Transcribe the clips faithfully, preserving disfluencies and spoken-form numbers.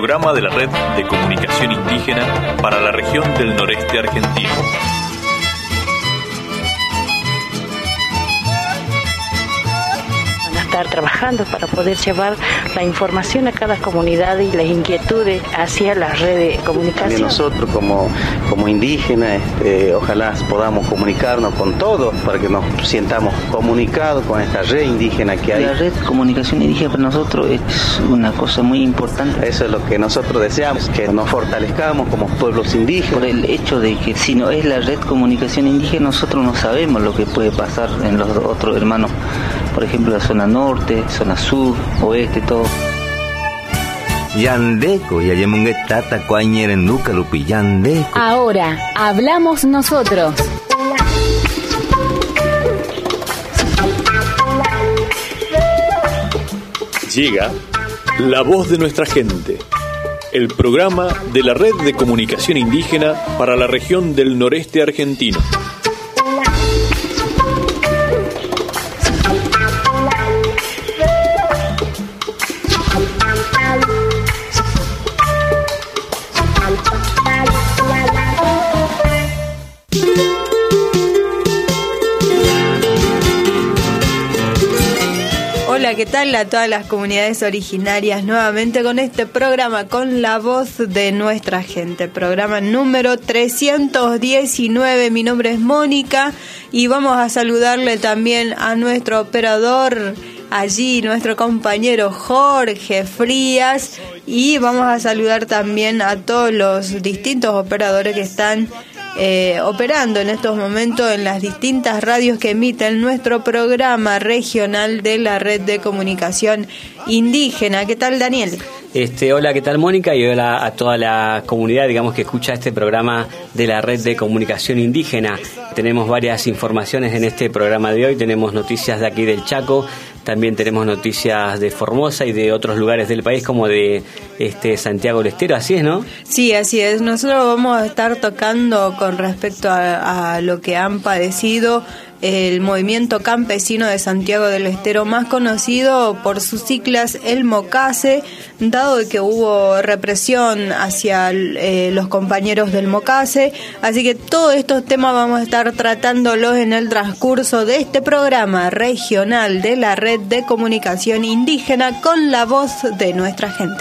programa de la Red de Comunicación Indígena para la región del noreste argentino. Estar trabajando para poder llevar la información a cada comunidad y las inquietudes hacia la red de comunicación. Y nosotros como, como indígenas, este, ojalá podamos comunicarnos con todos para que nos sientamos comunicados con esta red indígena que hay. La red de comunicación indígena para nosotros es una cosa muy importante. Eso es lo que nosotros deseamos, que nos fortalezcamos como pueblos indígenas. Por el hecho de que si no es la red de comunicación indígena, nosotros no sabemos lo que puede pasar en los otros hermanos. Por ejemplo, la zona norte, zona sur, oeste, todo. Yandeco, yayemunguetata, cuañeren nuca lupi, yandeco. Ahora, hablamos nosotros. Llega La Voz de Nuestra Gente, el programa de la Red de Comunicación Indígena para la región del noreste argentino. Hola, ¿qué tal a todas las comunidades originarias? Nuevamente con este programa, con la voz de nuestra gente. Programa número trescientos diecinueve. Mi nombre es Mónica y vamos a saludarle también a nuestro operador allí, nuestro compañero Jorge Frías. Y vamos a saludar también a todos los distintos operadores que están Eh, operando en estos momentos en las distintas radios que emiten nuestro programa regional de la Red de Comunicación Indígena. ¿Qué tal, Daniel? Este, hola, ¿qué tal, Mónica? Y hola a toda la comunidad, digamos, que escucha este programa de la Red de Comunicación Indígena. Tenemos varias informaciones en este programa de hoy. Tenemos noticias de aquí del Chaco, también tenemos noticias de Formosa y de otros lugares del país, como de este Santiago del Estero, ¿así es, no? Sí, así es. Nosotros vamos a estar tocando con respecto a, a lo que han padecido el movimiento campesino de Santiago del Estero, más conocido por sus siglas el MOCASE, dado que hubo represión hacia eh, los compañeros del MOCASE. Así que todos estos temas vamos a estar tratándolos en el transcurso de este programa regional de la Red de Comunicación Indígena con la voz de nuestra gente.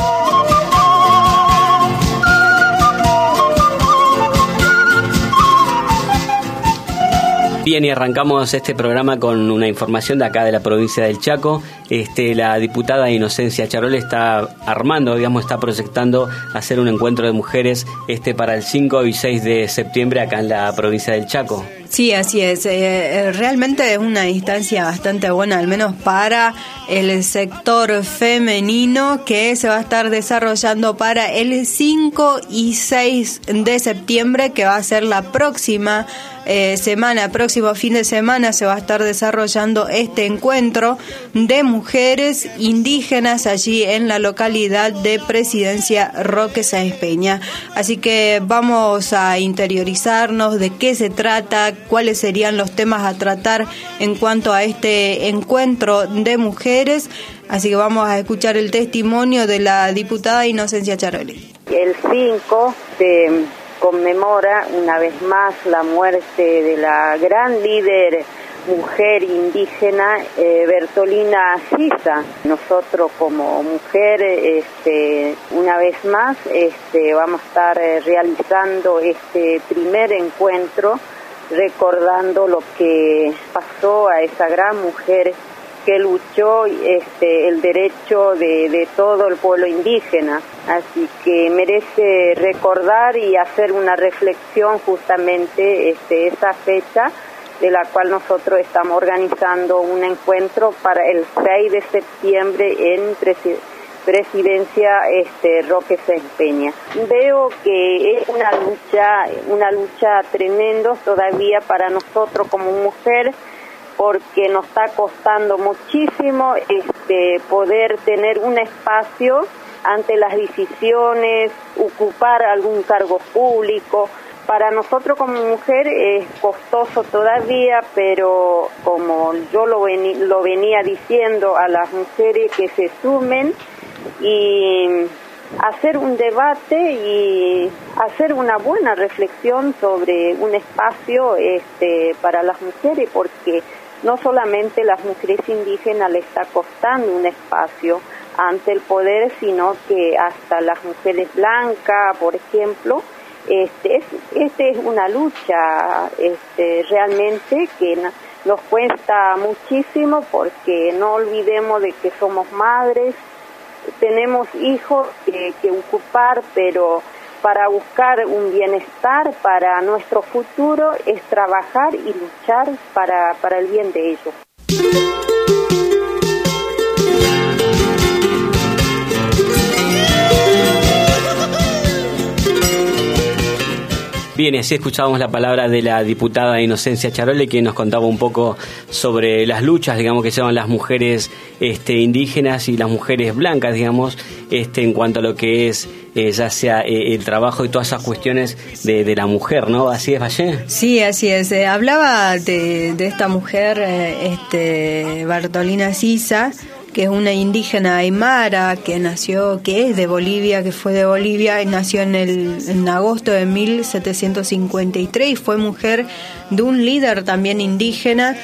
Bien, y arrancamos este programa con una información de acá de la provincia del Chaco. Este, la diputada Inocencia Charol está armando, digamos, está proyectando hacer un encuentro de mujeres este para el cinco y seis de septiembre acá en la provincia del Chaco. Sí, así es. Eh, realmente es una instancia bastante buena, al menos para el sector femenino, que se va a estar desarrollando para el cinco y seis de septiembre, que va a ser la próxima eh, semana, próximo fin de semana, se va a estar desarrollando este encuentro de mujeres indígenas allí en la localidad de Presidencia Roque Sáenz Peña. Así que vamos a interiorizarnos de qué se trata, cuáles serían los temas a tratar en cuanto a este encuentro de mujeres. Así que vamos a escuchar el testimonio de la diputada Inocencia Charoli. El cinco se conmemora una vez más la muerte de la gran líder mujer indígena eh, Bertolina Giza. Nosotros como mujer, este, una vez más, este, vamos a estar eh, realizando este primer encuentro recordando lo que pasó a esa gran mujer que luchó este, el derecho de, de todo el pueblo indígena. Así que merece recordar y hacer una reflexión justamente este, esa fecha, de la cual nosotros estamos organizando un encuentro para el seis de septiembre en Presidencia. Presidencia este, Roque Sáenz Peña. Veo que es una lucha, una lucha tremenda todavía para nosotros como mujer, porque nos está costando muchísimo este, poder tener un espacio ante las decisiones, ocupar algún cargo público. Para nosotros como mujer es costoso todavía, pero como yo lo, veni, lo venía diciendo a las mujeres que se sumen y hacer un debate y hacer una buena reflexión sobre un espacio este, para las mujeres, porque no solamente las mujeres indígenas le está costando un espacio ante el poder, sino que hasta las mujeres blancas, por ejemplo, este es, este es una lucha este, realmente que nos cuesta muchísimo, porque no olvidemos de que somos madres, tenemos hijos que, que ocupar, pero para buscar un bienestar para nuestro futuro es trabajar y luchar para, para el bien de ellos. Bien, así escuchábamos la palabra de la diputada Inocencia Charole, que nos contaba un poco sobre las luchas, digamos, que llevan las mujeres este, indígenas y las mujeres blancas, digamos, este, en cuanto a lo que es eh, ya sea eh, el trabajo y todas esas cuestiones de, de la mujer, ¿no? ¿Así es, Valle? Sí, así es. Eh, hablaba de, de esta mujer, eh, este, Bertolina Sisa, que es una indígena aymara que nació, que es de Bolivia, que fue de Bolivia, y nació en el en agosto de mil setecientos cincuenta y tres y fue mujer de un líder también indígena,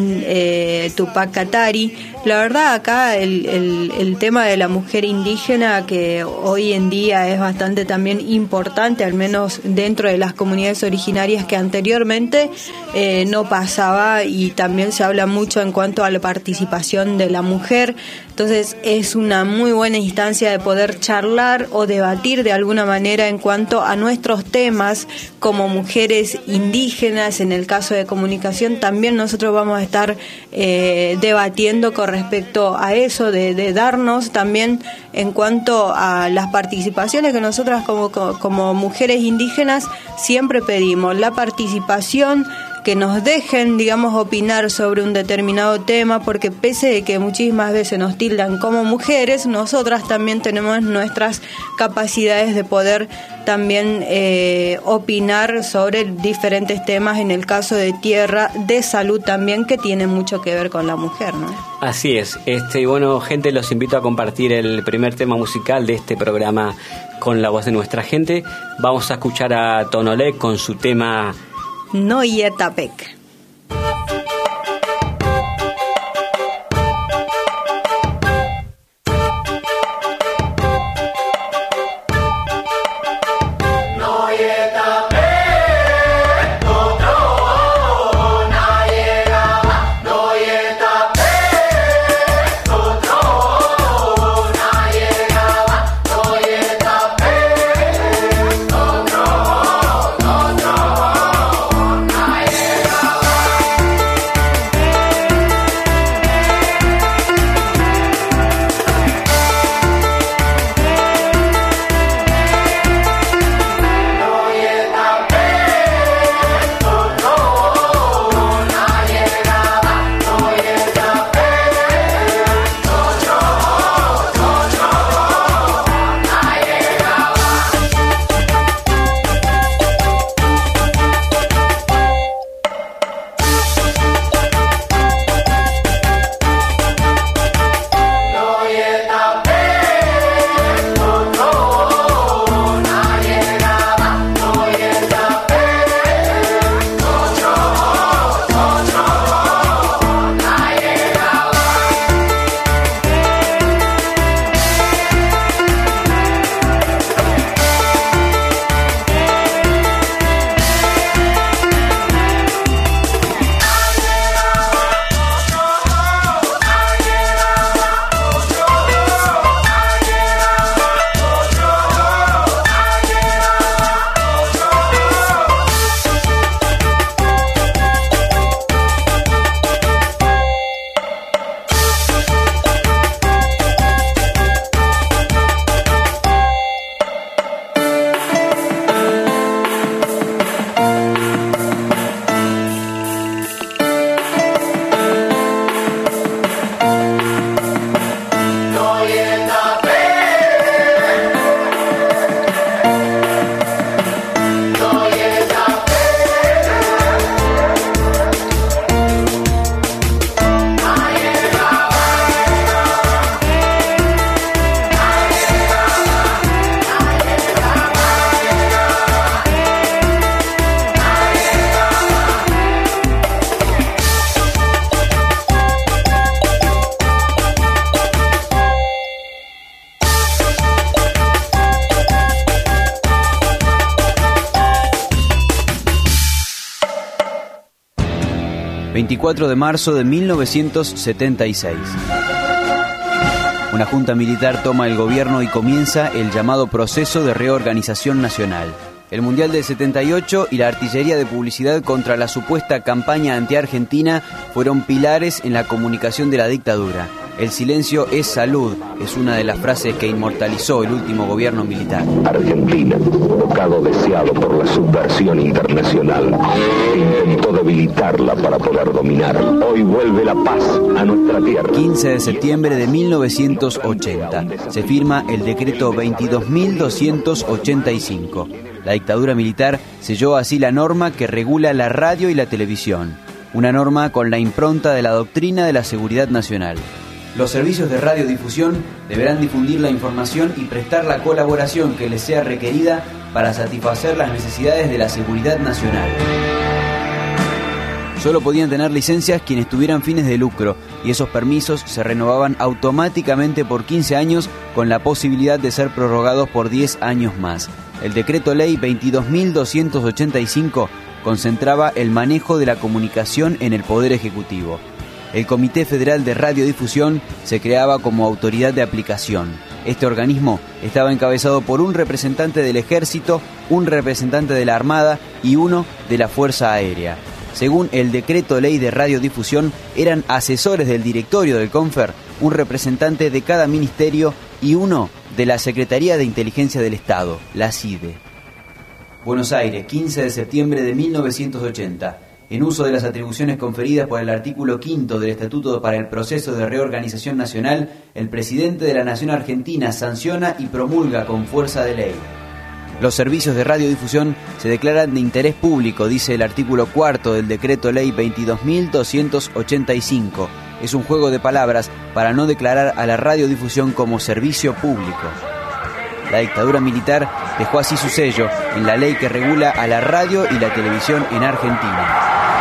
eh, Tupac Katari. La verdad, acá el, el, el tema de la mujer indígena, que hoy en día es bastante también importante, al menos dentro de las comunidades originarias, que anteriormente eh, no pasaba, y también se habla mucho en cuanto a la participación de la mujer. Entonces es una muy buena instancia de poder charlar o debatir de alguna manera en cuanto a nuestros temas como mujeres indígenas. En el caso de comunicación también nosotros vamos a estar eh, debatiendo con respecto a eso, de, de darnos también en cuanto a las participaciones que nosotras como, como, como mujeres indígenas siempre pedimos, la participación, que nos dejen, digamos, opinar sobre un determinado tema, porque pese de que muchísimas veces nos tildan como mujeres, nosotras también tenemos nuestras capacidades de poder también eh, opinar sobre diferentes temas, en el caso de tierra, de salud también, que tiene mucho que ver con la mujer, ¿no? Así es. Este, y bueno, gente, los invito a compartir el primer tema musical de este programa con la voz de nuestra gente. Vamos a escuchar a Tonolé con su tema Noyetapec. No veinticuatro de marzo de mil novecientos setenta y seis. Una junta militar toma el gobierno y comienza el llamado proceso de reorganización nacional. El Mundial del setenta y ocho y la artillería de publicidad contra la supuesta campaña anti-argentina fueron pilares en la comunicación de la dictadura. El silencio es salud, es una de las frases que inmortalizó el último gobierno militar. Argentina, bocado deseado por la subversión internacional, intentó debilitarla para poder dominar. Hoy vuelve la paz a nuestra tierra. quince de septiembre de mil novecientos ochenta. Se firma el decreto veintidós mil doscientos ochenta y cinco. La dictadura militar selló así la norma que regula la radio y la televisión. Una norma con la impronta de la doctrina de la seguridad nacional. Los servicios de radiodifusión deberán difundir la información y prestar la colaboración que les sea requerida para satisfacer las necesidades de la seguridad nacional. Solo podían tener licencias quienes tuvieran fines de lucro, y esos permisos se renovaban automáticamente por quince años con la posibilidad de ser prorrogados por diez años más. El decreto ley veintidós mil doscientos ochenta y cinco concentraba el manejo de la comunicación en el Poder Ejecutivo. El Comité Federal de Radiodifusión se creaba como autoridad de aplicación. Este organismo estaba encabezado por un representante del Ejército, un representante de la Armada y uno de la Fuerza Aérea. Según el Decreto Ley de Radiodifusión, eran asesores del directorio del CONFER, un representante de cada ministerio y uno de la Secretaría de Inteligencia del Estado, la C I D E. Buenos Aires, quince de septiembre de mil novecientos ochenta. En uso de las atribuciones conferidas por el artículo quinto del Estatuto para el Proceso de Reorganización Nacional, el presidente de la Nación Argentina sanciona y promulga con fuerza de ley. Los servicios de radiodifusión se declaran de interés público, dice el artículo cuarto del Decreto Ley veintidós mil doscientos ochenta y cinco. Es un juego de palabras para no declarar a la radiodifusión como servicio público. La dictadura militar dejó así su sello en la ley que regula a la radio y la televisión en Argentina.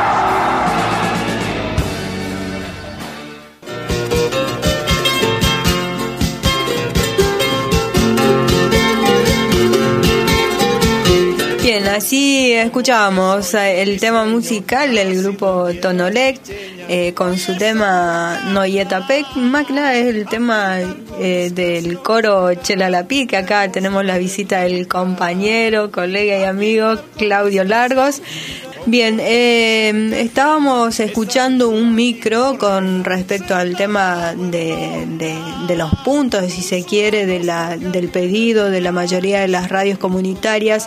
Bien, así escuchábamos el tema musical del grupo Tonolec eh, con su tema Noyetapec. Más que nada es el tema eh, del coro Chelalapí, que acá tenemos la visita del compañero, colega y amigo Claudio Largos. Bien, eh, estábamos escuchando un micro con respecto al tema de, de, de los puntos, si se quiere, de la, del pedido de la mayoría de las radios comunitarias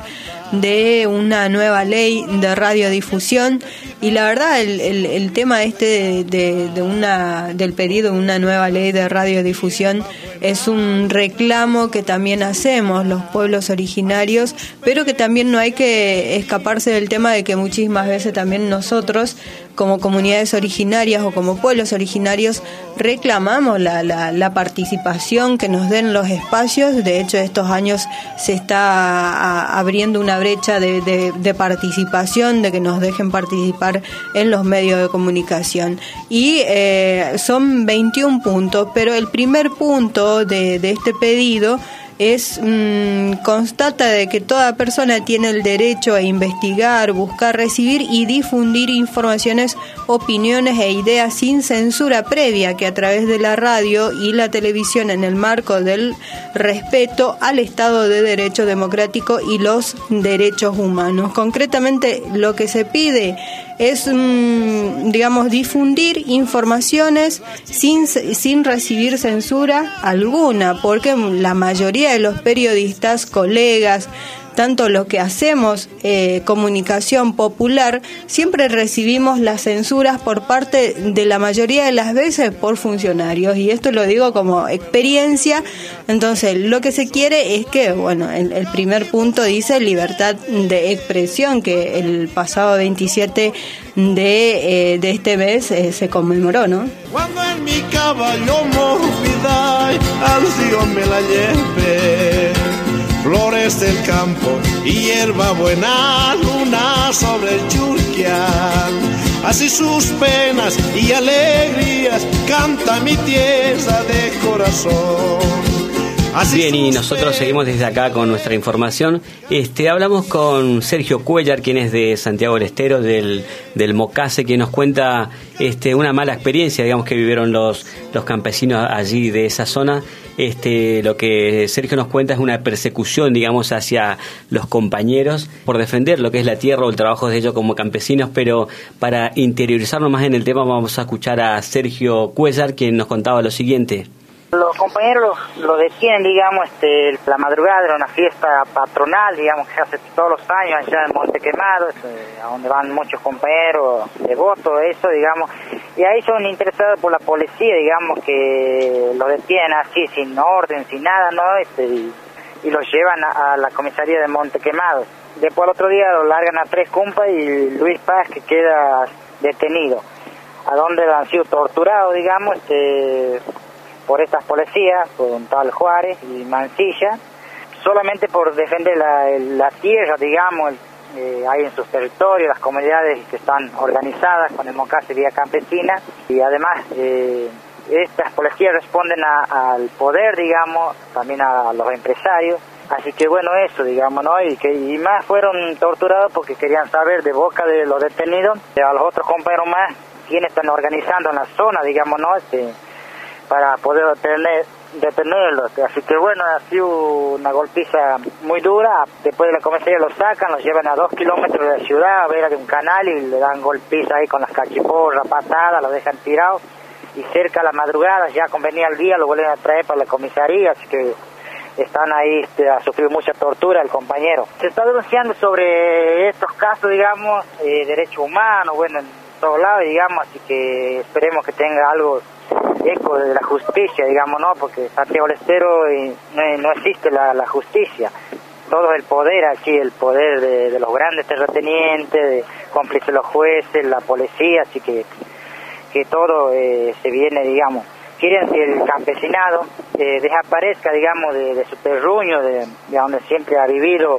de una nueva ley de radiodifusión, y la verdad el, el, el tema este de, de, de una del pedido de una nueva ley de radiodifusión es un reclamo que también hacemos los pueblos originarios, pero que también no hay que escaparse del tema de que muchísimas veces también nosotros como comunidades originarias o como pueblos originarios reclamamos la, la, la participación, que nos den los espacios. De hecho, estos años se está a, abriendo una brecha de, de, de participación, de que nos dejen participar en los medios de comunicación. Y eh, son veintiún puntos, pero el primer punto de, de este pedido es mmm, constata de que toda persona tiene el derecho a investigar, buscar, recibir y difundir informaciones, opiniones e ideas sin censura previa, que a través de la radio y la televisión, en el marco del respeto al Estado de Derecho democrático y los derechos humanos. Concretamente, lo que se pide es, mmm, digamos, difundir informaciones sin, sin recibir censura alguna, porque la mayoría de los periodistas, colegas, tanto los que hacemos eh, comunicación popular, siempre recibimos las censuras por parte de la mayoría de las veces por funcionarios, y esto lo digo como experiencia. Entonces, lo que se quiere es que, bueno, el, el primer punto dice libertad de expresión, que el pasado veintisiete de, eh, de este mes eh, se conmemoró, ¿no? Cuando en mi caballo morbida al río me la lleve, flores del campo y hierba buena, luna sobre el Churquián. Así sus penas y alegrías canta mi tierra de corazón. Bien, y nosotros seguimos desde acá con nuestra información. Este, hablamos con Sergio Cuellar, quien es de Santiago del Estero, del, del Mocase, que nos cuenta este, una mala experiencia, digamos, que vivieron los, los campesinos allí de esa zona. Este, lo que Sergio nos cuenta es una persecución, digamos, hacia los compañeros por defender lo que es la tierra o el trabajo de ellos como campesinos, pero para interiorizarnos más en el tema vamos a escuchar a Sergio Cuellar, quien nos contaba lo siguiente. Los compañeros lo detienen, digamos, este, la madrugada de una fiesta patronal, digamos, que se hace todos los años allá en Monte Quemado, eh, a donde van muchos compañeros devotos, eso, digamos, y ahí son interesados por la policía, digamos, que los detienen así, sin orden, sin nada, ¿no? Este, y, y los llevan a, a la comisaría de Monte Quemado. Después al otro día los largan a tres compas y Luis Paz, que queda detenido, a donde han sido torturados, digamos, este... por estas policías, por un tal Juárez y Mancilla, solamente por defender la, la tierra, digamos, eh, hay en sus territorios, las comunidades que están organizadas con el Mocase Vía Campesina, y además eh, estas policías responden a, al poder, digamos, también a los empresarios, así que bueno, eso, digamos, ¿no? Y, que, y más fueron torturados porque querían saber de boca de los detenidos, de a los otros compañeros más, quiénes están organizando en la zona, digamos, ¿no? Este, para poder detener, detenerlos. Así que bueno, ha sido una golpiza muy dura. Después de la comisaría los sacan, los llevan a dos kilómetros de la ciudad, a ver de un canal, y le dan golpiza ahí con las cachiporras, patadas, los dejan tirados, y cerca a la madrugada, ya convenía el día, lo vuelven a traer para la comisaría, así que están ahí, este, ha sufrido mucha tortura el compañero. Se está denunciando sobre estos casos, digamos, eh, derechos humanos, bueno, en todos lados, digamos, así que esperemos que tenga algo eco de la justicia, digamos, ¿no? Porque Santiago del Estero eh, no, no existe la, la justicia. Todo el poder aquí, el poder de, de los grandes terratenientes, de cómplices los jueces, la policía, así que que todo eh, se viene, digamos. Quieren que el campesinado eh, desaparezca, digamos, de, de su terruño, de, de donde siempre ha vivido,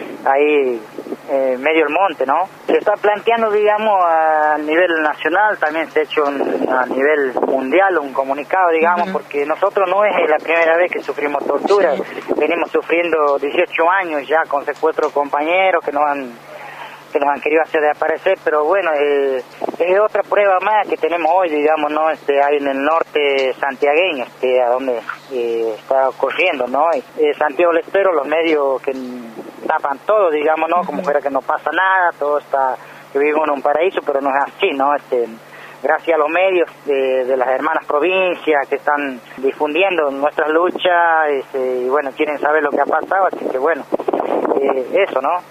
ahí eh, medio el monte, ¿no? Se está planteando, digamos, a nivel nacional, también se ha hecho un, a nivel mundial un comunicado, digamos, uh-huh. porque nosotros no es la primera vez que sufrimos tortura, venimos sufriendo dieciocho años ya con secuestro de compañeros que nos han que nos han querido hacer desaparecer, pero bueno, eh, es otra prueba más que tenemos hoy, digamos, ¿no? Este, hay en el norte santiagueño, este, a donde eh, está ocurriendo, ¿no? Eh, Santiago del Estero, los medios que tapan todo, digamos, ¿no? Como fuera que no pasa nada, todo está, que vivimos en un paraíso, pero no es así, ¿no? Este, gracias a los medios de, de las hermanas provincias que están difundiendo nuestras luchas, este, y bueno, quieren saber lo que ha pasado, así que bueno, eh, eso, ¿no?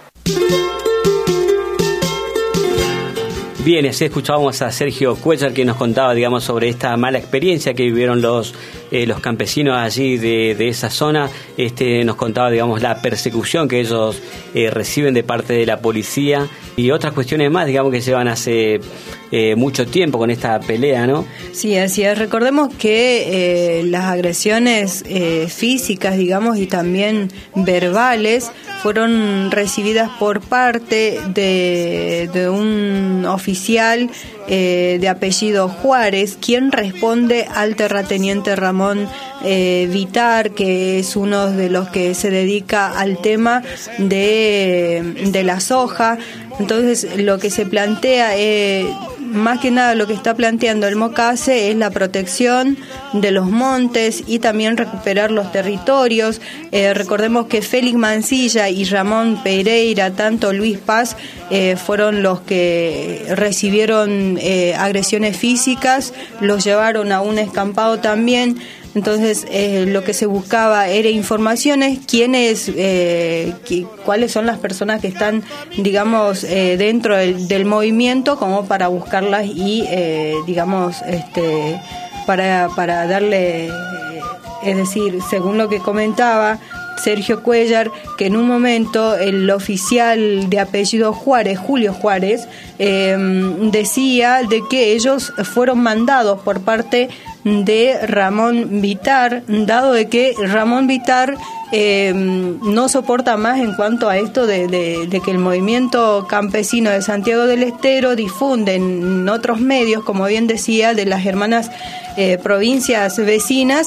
Bien, así escuchábamos a Sergio Cuellar, que nos contaba, digamos, sobre esta mala experiencia que vivieron los eh, los campesinos allí de, de esa zona. Este, nos contaba, digamos, la persecución que ellos eh, reciben de parte de la policía y otras cuestiones más, digamos, que llevan hace eh, mucho tiempo con esta pelea, ¿no? Sí, así es. Recordemos que eh, las agresiones eh, físicas, digamos, y también verbales fueron recibidas por parte de, de un oficial eh, de apellido Juárez, quien responde al terrateniente Ramón eh, Vitar, que es uno de los que se dedica al tema de, de la soja. Entonces, lo que se plantea, eh, más que nada lo que está planteando el Mocase es la protección de los montes y también recuperar los territorios. Eh, recordemos que Félix Mancilla y Ramón Pereira, tanto Luis Paz, eh, fueron los que recibieron eh, agresiones físicas, los llevaron a un escampado también. Entonces, eh, lo que se buscaba era informaciones, quiénes, eh, qui, cuáles son las personas que están, digamos, eh, dentro del, del movimiento, como para buscarlas y, eh, digamos, este, para, para darle, eh, es decir, según lo que comentaba Sergio Cuellar, que en un momento el oficial de apellido Juárez, Julio Juárez, eh, decía de que ellos fueron mandados por parte de Ramón Vitar, dado de que Ramón Vitar eh, no soporta más en cuanto a esto de, de, de que el movimiento campesino de Santiago del Estero difunde en otros medios, como bien decía, de las hermanas eh, provincias vecinas,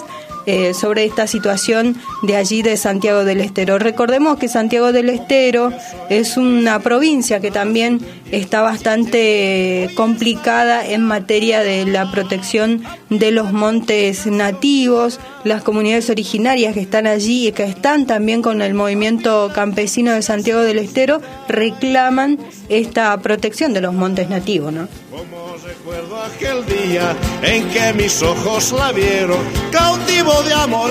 eh, sobre esta situación de allí de Santiago del Estero. Recordemos que Santiago del Estero es una provincia que también está bastante complicada en materia de la protección de los montes nativos, las comunidades originarias que están allí y que están también con el movimiento campesino de Santiago del Estero reclaman esta protección de los montes nativos, ¿no? Como recuerdo aquel día en que mis ojos la vieron, cautivo de amor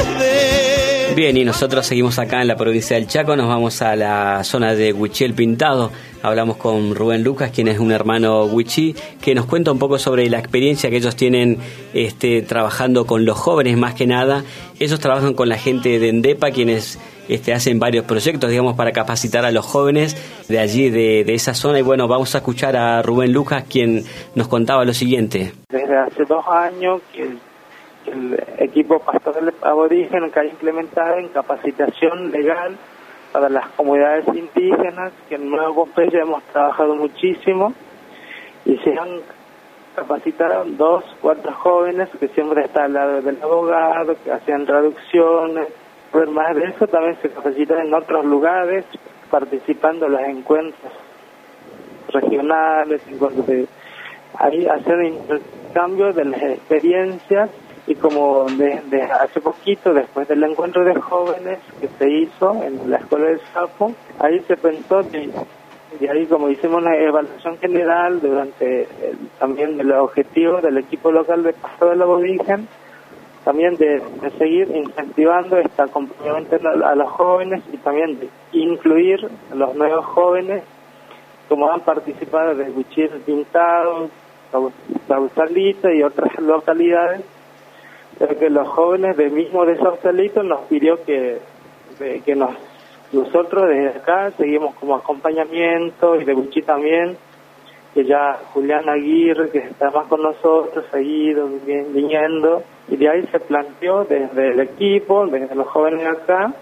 quedé. Bien, y nosotros seguimos acá en la provincia del Chaco, nos vamos a la zona de Huichí el Pintado. Hablamos con Rubén Lucas, quien es un hermano huichí, que nos cuenta un poco sobre la experiencia que ellos tienen este, trabajando con los jóvenes, más que nada. Ellos trabajan con la gente de ENDEPA, quienes este, hacen varios proyectos, digamos, para capacitar a los jóvenes de allí, de, de esa zona. Y bueno, vamos a escuchar a Rubén Lucas, quien nos contaba lo siguiente. Desde hace dos años que el, el equipo pastoral aborigen que ha implementado en capacitación legal para las comunidades indígenas, que en Nueva Pompeya hemos trabajado muchísimo, y se han capacitado dos, cuatro jóvenes que siempre están al lado del abogado, que hacían traducciones. Pero más de eso también se capacitan en otros lugares, participando en los encuentros regionales, encuentros de ahí hacer intercambio de las experiencias. Y como desde hace poquito, después del encuentro de jóvenes que se hizo en la escuela del Sapo, ahí se pensó, de, de ahí como hicimos una evaluación general durante el, también de los objetivos del equipo local de Pasto del Aborigen, también de, de seguir incentivando este acompañamiento a, a los jóvenes y también de incluir a los nuevos jóvenes, como han participado de Huichí el Pintado, Sausalito y otras localidades. Pero que los jóvenes del mismo de Sausalito nos pidió que, de, que nos, nosotros desde acá seguimos como acompañamiento, y de Huichí también, que ya Julián Aguirre, que está más con nosotros, seguido, viniendo, y de ahí se planteó desde el equipo, desde los jóvenes acá,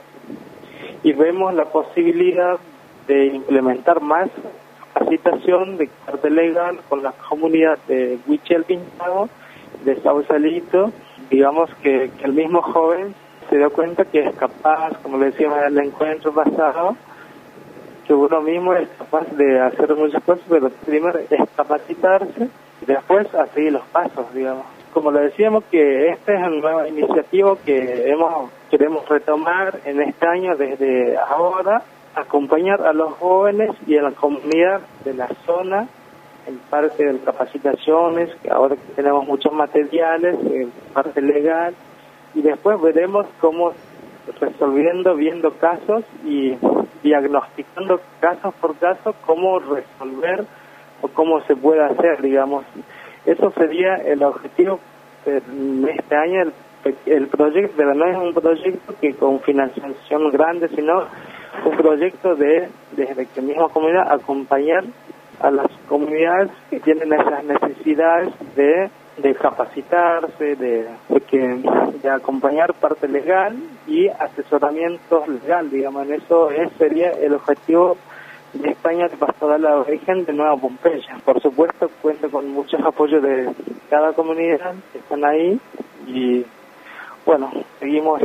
y vemos la posibilidad de implementar más capacitación de parte legal con la comunidad de Huichí el Pintado, de Sausalito. Digamos que, que el mismo joven se dio cuenta que es capaz, como le decíamos en el encuentro pasado, que uno mismo es capaz de hacer muchas cosas, pero primero es capacitarse y después a seguir los pasos, digamos. Como le decíamos, que esta es una nueva iniciativa que hemos queremos retomar en este año desde ahora, acompañar a los jóvenes y a la comunidad de la zona en parte de capacitaciones, que ahora que tenemos muchos materiales, en parte legal, y después veremos cómo resolviendo, viendo casos y diagnosticando casos por caso, cómo resolver o cómo se puede hacer, digamos. Eso sería el objetivo de este año, el, el proyecto, pero no es un proyecto que con financiación grande, sino un proyecto de, desde que misma comunidad, acompañar a las comunidades que tienen esas necesidades de, de capacitarse, de, de, que, de acompañar parte legal y asesoramiento legal, digamos. En eso ese sería el objetivo de España de Pastoral Aborigen de Nueva Pompeya. Por supuesto, cuenta con muchos apoyos de cada comunidad que están ahí, y bueno, seguimos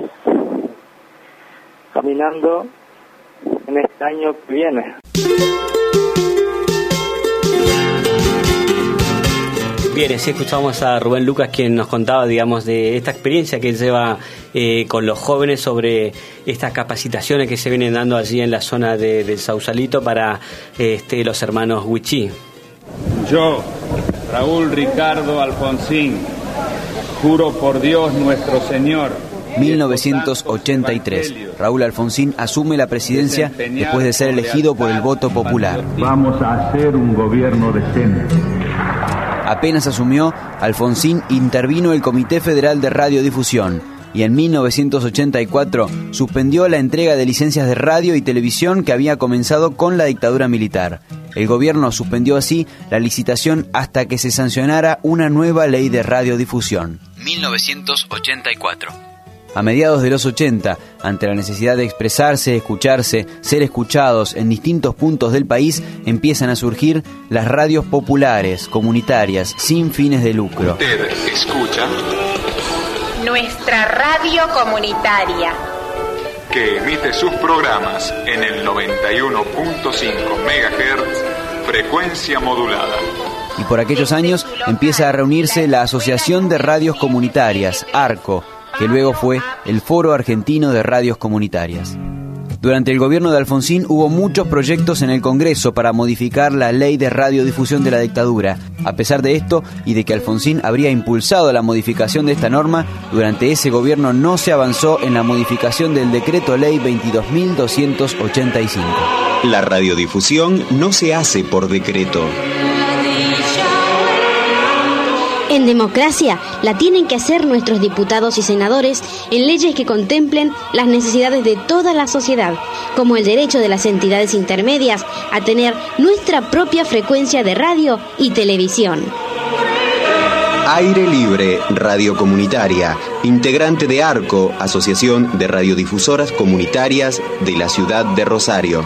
caminando en este año que viene. Bien, así escuchamos a Rubén Lucas, quien nos contaba, digamos, de esta experiencia que lleva eh, con los jóvenes sobre estas capacitaciones que se vienen dando allí en la zona de, del Sausalito para este, los hermanos Huichí. Yo, Raúl Ricardo Alfonsín, juro por Dios nuestro Señor. mil novecientos ochenta y tres. Raúl Alfonsín asume la presidencia después de ser elegido por el voto popular. Vamos a hacer un gobierno decente. Apenas asumió, Alfonsín intervino el Comité Federal de Radiodifusión y en mil novecientos ochenta y cuatro suspendió la entrega de licencias de radio y televisión que había comenzado con la dictadura militar. El gobierno suspendió así la licitación hasta que se sancionara una nueva ley de radiodifusión. mil novecientos ochenta y cuatro. A mediados de los ochenta, ante la necesidad de expresarse, escucharse, ser escuchados en distintos puntos del país, empiezan a surgir las radios populares, comunitarias, sin fines de lucro. Usted escucha nuestra radio comunitaria, que emite sus programas en el noventa y uno punto cinco megahertz, frecuencia modulada. Y por aquellos años empieza a reunirse la Asociación de Radios Comunitarias, ARCO, que luego fue el Foro Argentino de Radios Comunitarias. Durante el gobierno de Alfonsín hubo muchos proyectos en el Congreso para modificar la ley de radiodifusión de la dictadura. A pesar de esto, y de que Alfonsín habría impulsado la modificación de esta norma, durante ese gobierno no se avanzó en la modificación del Decreto Ley veintidós mil doscientos ochenta y cinco. La radiodifusión no se hace por decreto. En democracia la tienen que hacer nuestros diputados y senadores en leyes que contemplen las necesidades de toda la sociedad, como el derecho de las entidades intermedias a tener nuestra propia frecuencia de radio y televisión. Aire Libre, Radio Comunitaria, integrante de ARCO, Asociación de Radiodifusoras Comunitarias de la ciudad de Rosario.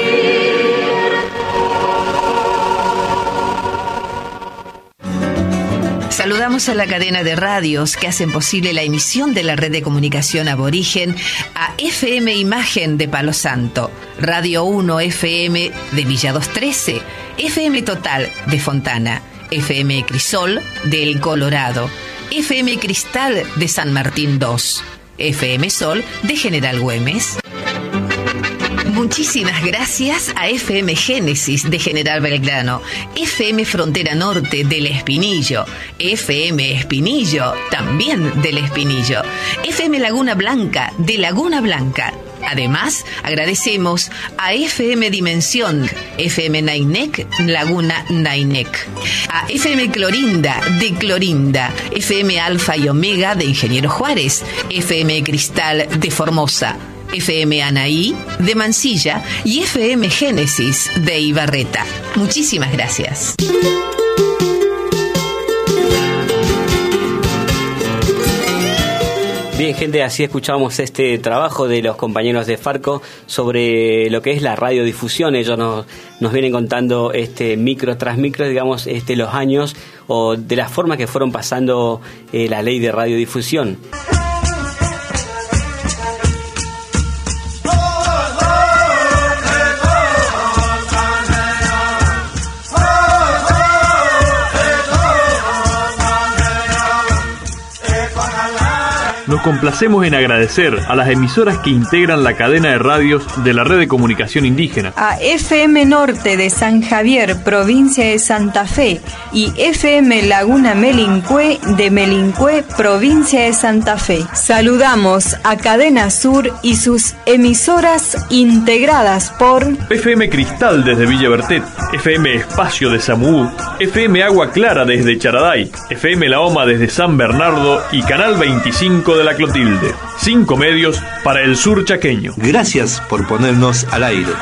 Saludamos a la cadena de radios que hacen posible la emisión de la red de comunicación aborigen, a F M Imagen de Palo Santo, Radio uno F M de Villa doscientos trece, F M Total de Fontana, F M Crisol de El Colorado, F M Cristal de San Martín dos, F M Sol de General Güemes. Muchísimas gracias a F M Génesis de General Belgrano, F M Frontera Norte del Espinillo, F M Espinillo también del Espinillo, F M Laguna Blanca de Laguna Blanca. Además, agradecemos a F M Dimensión, F M Nainec, Laguna Nainec, a F M Clorinda de Clorinda, F M Alfa y Omega de Ingeniero Juárez, F M Cristal de Formosa, F M Anaí de Mansilla y F M Génesis de Ibarreta. Muchísimas gracias. Bien, gente, así escuchamos este trabajo de los compañeros de Farco sobre lo que es la radiodifusión. Ellos nos, nos vienen contando este micro tras micro, digamos, este los años o de la forma que fueron pasando eh, la ley de radiodifusión. Nos complacemos en agradecer a las emisoras que integran la cadena de radios de la Red de Comunicación Indígena. A F M Norte de San Javier, provincia de Santa Fe, y F M Laguna Melincué de Melincué, provincia de Santa Fe. Saludamos a Cadena Sur y sus emisoras integradas por F M Cristal desde Villa Bertet, F M Espacio de Samuú, F M Agua Clara desde Charaday, F M La Oma desde San Bernardo y Canal veinticinco de la Clotilde. Cinco medios para el sur chaqueño. Gracias por ponernos al aire.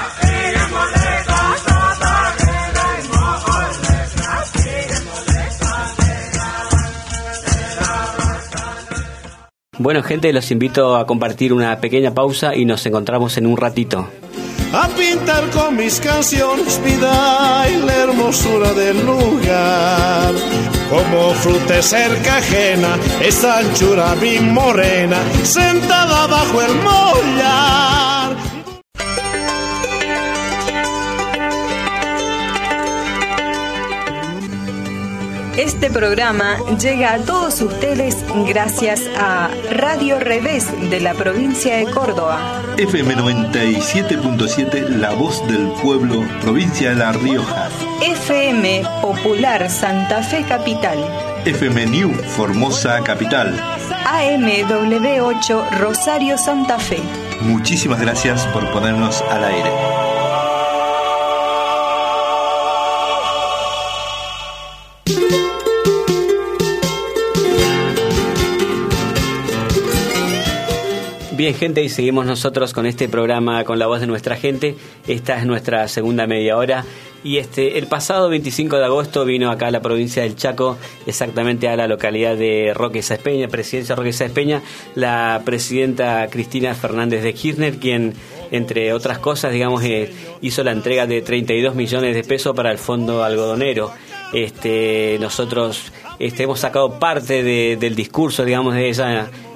Bueno, gente, los invito a compartir una pequeña pausa y nos encontramos en un ratito. A pintar con mis canciones vida y la hermosura del lugar. Como fruta cerca ajena, esta anchura bien morena, sentada bajo el mollar. Este programa llega a todos ustedes gracias a Radio Revés de la provincia de Córdoba. F M noventa y siete punto siete, La Voz del Pueblo, provincia de La Rioja. F M Popular Santa Fe Capital. F M New Formosa Capital. A M W ocho Rosario Santa Fe. Muchísimas gracias por ponernos al aire. Bien, gente, y seguimos nosotros con este programa con la voz de nuestra gente. Esta es nuestra segunda media hora. Y este el pasado veinticinco de agosto vino acá a la provincia del Chaco, exactamente a la localidad de Roque Sáenz Peña, presidencia Roque Sáenz Peña, la presidenta Cristina Fernández de Kirchner, quien, entre otras cosas, digamos, eh, hizo la entrega de treinta y dos millones de pesos para el Fondo Algodonero. Este, nosotros este, hemos sacado parte de, del discurso, digamos, de ella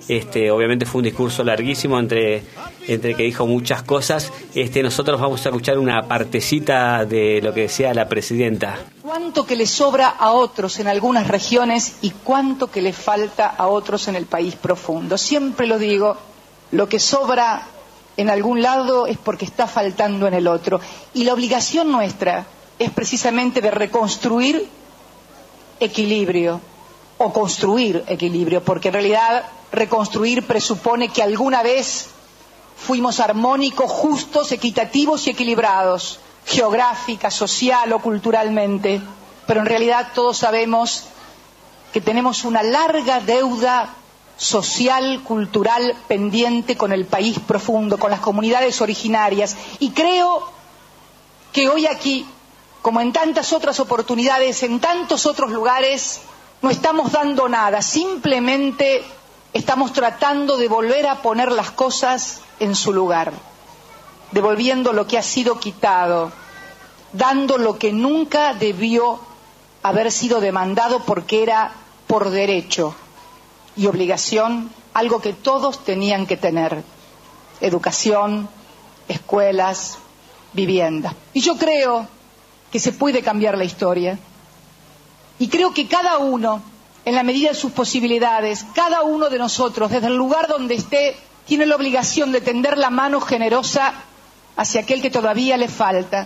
Este, obviamente fue un discurso larguísimo entre, entre que dijo muchas cosas. Este, nosotros vamos a escuchar una partecita de lo que decía la presidenta. Cuánto que le sobra a otros en algunas regiones y cuánto que le falta a otros en el país profundo. Siempre lo digo, lo que sobra en algún lado es porque está faltando en el otro. Y la obligación nuestra es precisamente de reconstruir equilibrio o construir equilibrio, porque en realidad reconstruir presupone que alguna vez fuimos armónicos, justos, equitativos y equilibrados, geográfica, social o culturalmente, pero en realidad todos sabemos que tenemos una larga deuda social, cultural, pendiente con el país profundo, con las comunidades originarias, y creo que hoy aquí, como en tantas otras oportunidades, en tantos otros lugares, no estamos dando nada, simplemente estamos tratando de volver a poner las cosas en su lugar, devolviendo lo que ha sido quitado, dando lo que nunca debió haber sido demandado porque era por derecho y obligación, algo que todos tenían que tener: educación, escuelas, vivienda. Y yo creo que se puede cambiar la historia, y creo que cada uno, en la medida de sus posibilidades, cada uno de nosotros, desde el lugar donde esté, tiene la obligación de tender la mano generosa hacia aquel que todavía le falta,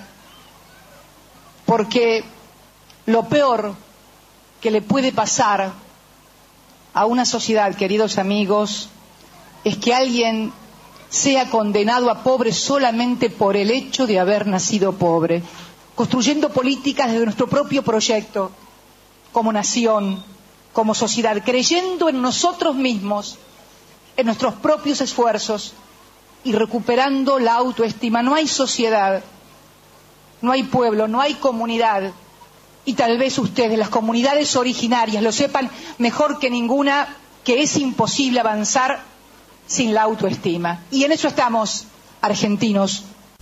porque lo peor que le puede pasar a una sociedad, queridos amigos, es que alguien sea condenado a pobre solamente por el hecho de haber nacido pobre, construyendo políticas desde nuestro propio proyecto, como nación, como sociedad, creyendo en nosotros mismos, en nuestros propios esfuerzos y recuperando la autoestima. No hay sociedad, no hay pueblo, no hay comunidad, y tal vez ustedes, las comunidades originarias, lo sepan mejor que ninguna, que es imposible avanzar sin la autoestima. Y en eso estamos, argentinos.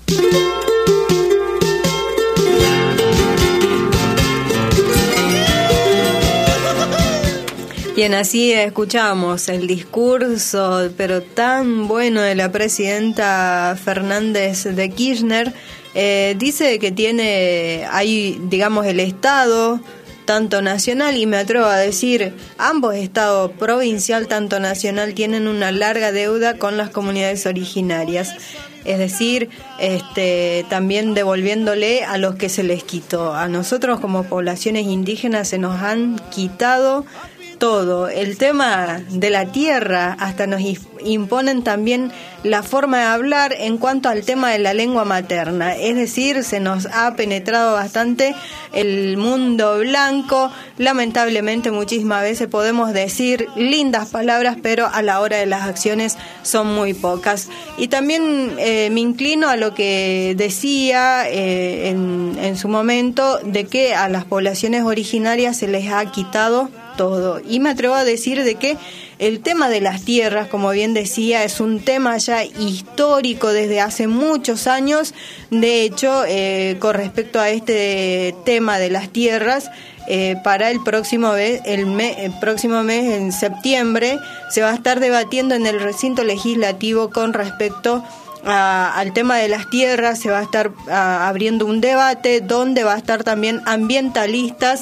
Bien, así escuchamos el discurso, pero tan bueno, de la presidenta Fernández de Kirchner. Eh, dice que tiene, hay, digamos, el Estado, tanto nacional, y me atrevo a decir, ambos estados, provincial tanto nacional, tienen una larga deuda con las comunidades originarias. Es decir, este, también devolviéndole a los que se les quitó. A nosotros como poblaciones indígenas se nos han quitado todo. El tema de la tierra, hasta nos imponen también la forma de hablar en cuanto al tema de la lengua materna. Es decir, se nos ha penetrado bastante el mundo blanco. Lamentablemente muchísimas veces podemos decir lindas palabras, pero a la hora de las acciones son muy pocas. Y también eh, me inclino a lo que decía eh, en, en su momento, de que a las poblaciones originarias se les ha quitado todo. Y me atrevo a decir de que el tema de las tierras, como bien decía, es un tema ya histórico desde hace muchos años. De hecho, eh, con respecto a este tema de las tierras, eh, para el próximo mes, el, me, el próximo mes, en septiembre, se va a estar debatiendo en el recinto legislativo con respecto a, al tema de las tierras. Se va a estar a, abriendo un debate donde va a estar también ambientalistas,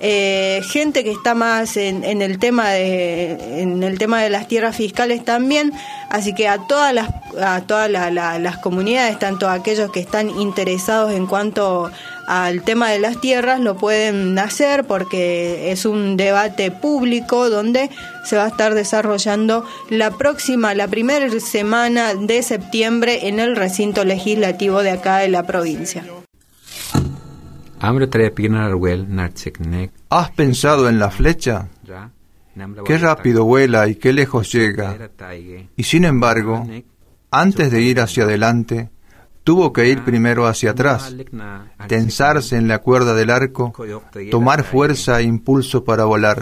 Eh, gente que está más en, en el tema de en el tema de las tierras fiscales también. Así que a todas las a todas la, la, las comunidades, tanto aquellos que están interesados en cuanto al tema de las tierras, lo pueden hacer, porque es un debate público donde se va a estar desarrollando la próxima la primera semana de septiembre en el recinto legislativo de acá de la provincia. ¿Has pensado en la flecha? Qué rápido vuela y qué lejos llega. Y sin embargo, antes de ir hacia adelante, tuvo que ir primero hacia atrás, tensarse en la cuerda del arco, tomar fuerza e impulso para volar.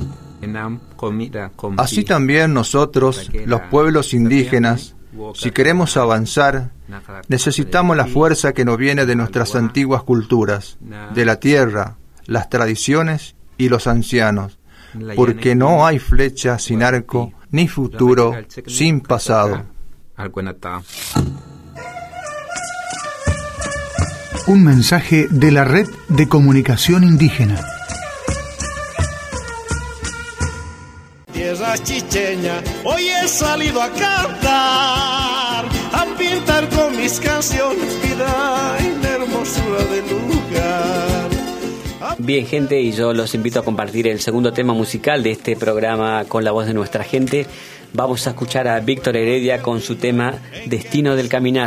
Así también nosotros, los pueblos indígenas, si queremos avanzar, necesitamos la fuerza que nos viene de nuestras antiguas culturas, de la tierra, las tradiciones y los ancianos, porque no hay flecha sin arco, ni futuro sin pasado. Un mensaje de la Red de Comunicación Indígena. Tierra chicheña, hoy he salido a cantar, a pintar con mis canciones vida y la hermosura del lugar. Bien, gente, y yo los invito a compartir el segundo tema musical de este programa con la voz de nuestra gente. Vamos a escuchar a Víctor Heredia con su tema Destino del Caminar.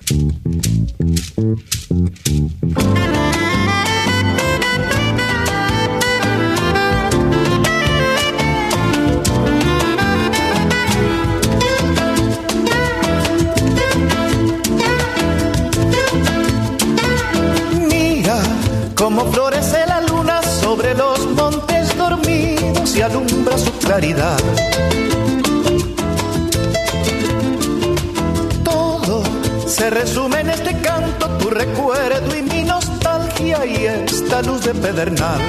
Mira cómo florece la luna sobre los montes dormidos y alumbra su claridad. Todo se resume en este canto, tu recuerdo y mi nostalgia y esta luz de pedernal.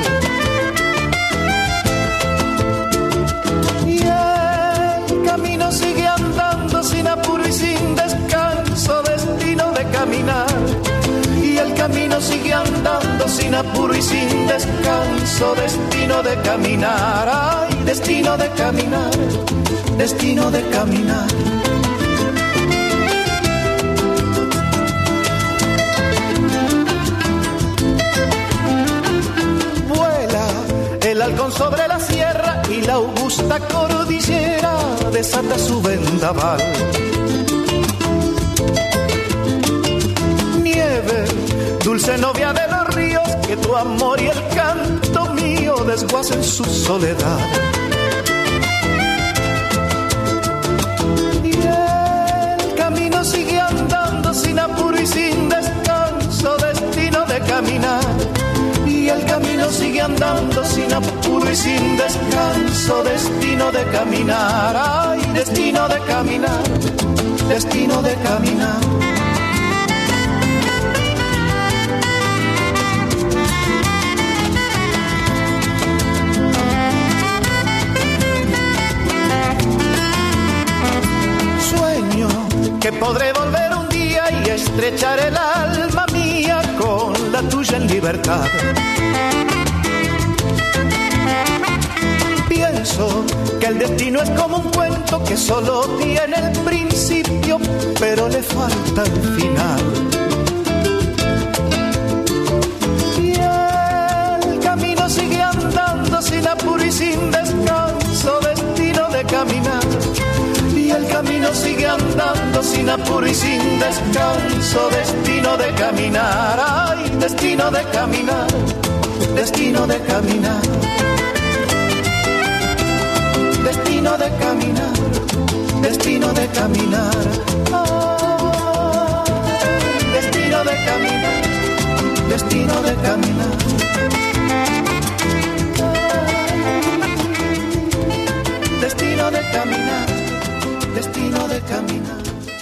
Y el camino sigue andando sin apuro y sin descanso, destino de caminar. Y el camino sigue andando sin apuro y sin descanso, destino de caminar. Ay, destino de caminar, destino de caminar. Vuela el halcón sobre la sierra y la augusta cordillera desata su vendaval. Nieve, dulce novia de los ríos, que tu amor y el canto mío desguacen su soledad. Y el camino sigue andando sin apuro y sin descanso, destino de caminar. Y el camino sigue andando sin apuro y sin descanso, destino de caminar. Ay, destino de caminar, destino de caminar. Que podré volver un día y estrechar el alma mía con la tuya en libertad. Pienso que el destino es como un cuento que solo tiene el principio, pero le falta el final. Y el camino sigue andando sin apuro y sin descanso, destino de caminar. Y el camino sigue andando sin apuro y sin descanso, destino de caminar. Ay, destino de caminar, destino de caminar. Destino de caminar, destino de caminar. Ay, destino de caminar, destino de caminar. Ay, destino de caminar. Destino de caminar.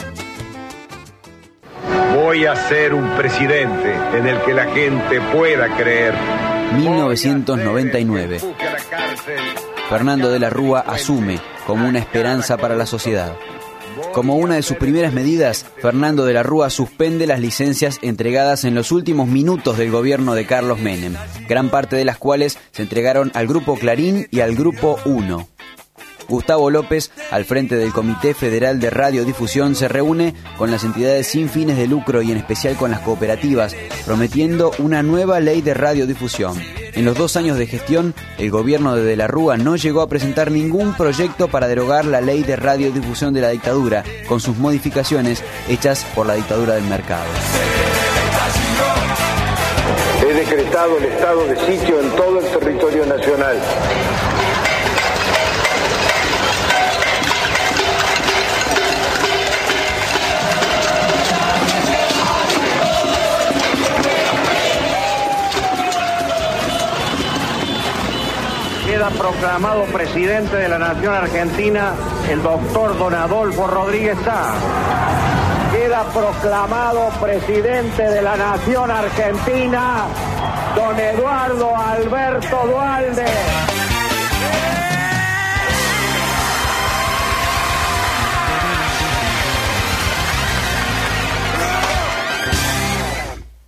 Voy a ser un presidente en el que la gente pueda creer. mil novecientos noventa y nueve. Fernando de la Rúa asume como una esperanza para la sociedad. Como una de sus primeras medidas, Fernando de la Rúa suspende las licencias entregadas en los últimos minutos del gobierno de Carlos Menem, gran parte de las cuales se entregaron al Grupo Clarín y al Grupo uno. Gustavo López, al frente del Comité Federal de Radiodifusión, se reúne con las entidades sin fines de lucro y en especial con las cooperativas, prometiendo una nueva ley de radiodifusión. En los dos años de gestión, el gobierno de De la Rúa no llegó a presentar ningún proyecto para derogar la ley de radiodifusión de la dictadura, con sus modificaciones hechas por la dictadura del mercado. He decretado el estado de sitio en todo el territorio nacional. Queda proclamado presidente de la Nación Argentina el doctor Don Adolfo Rodríguez Sá. Queda proclamado presidente de la Nación Argentina Don Eduardo Alberto Duhalde.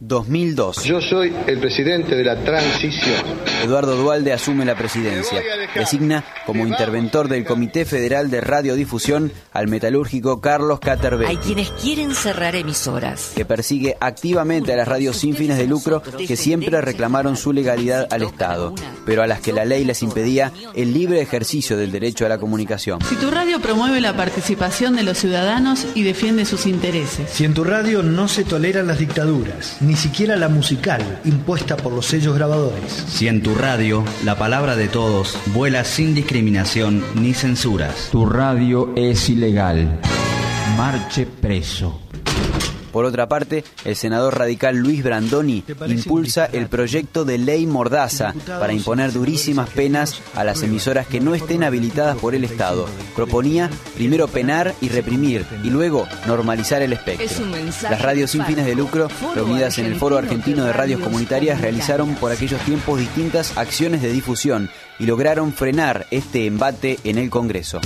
dos mil dos. Yo soy el presidente de la transición. Eduardo Duhalde asume la presidencia. Designa como interventor del Comité Federal de Radiodifusión al metalúrgico Carlos Caterbetti. Hay quienes quieren cerrar emisoras, que persigue activamente a las radios sin fines de lucro que siempre reclamaron su legalidad al Estado, pero a las que la ley les impedía el libre ejercicio del derecho a la comunicación. Si tu radio promueve la participación de los ciudadanos y defiende sus intereses. Si en tu radio no se toleran las dictaduras, ni siquiera la musical impuesta por los sellos grabadores. Si en tu radio la palabra de todos vuela sin discriminación ni censuras. Tu radio es ilegal. Marche preso. Por otra parte, el senador radical Luis Brandoni impulsa el proyecto de ley Mordaza para imponer durísimas penas a las emisoras que no estén habilitadas por el Estado. Proponía primero penar y reprimir y luego normalizar el espectro. Las radios sin fines de lucro, reunidas en el Foro Argentino de Radios Comunitarias, realizaron por aquellos tiempos distintas acciones de difusión y lograron frenar este embate en el Congreso.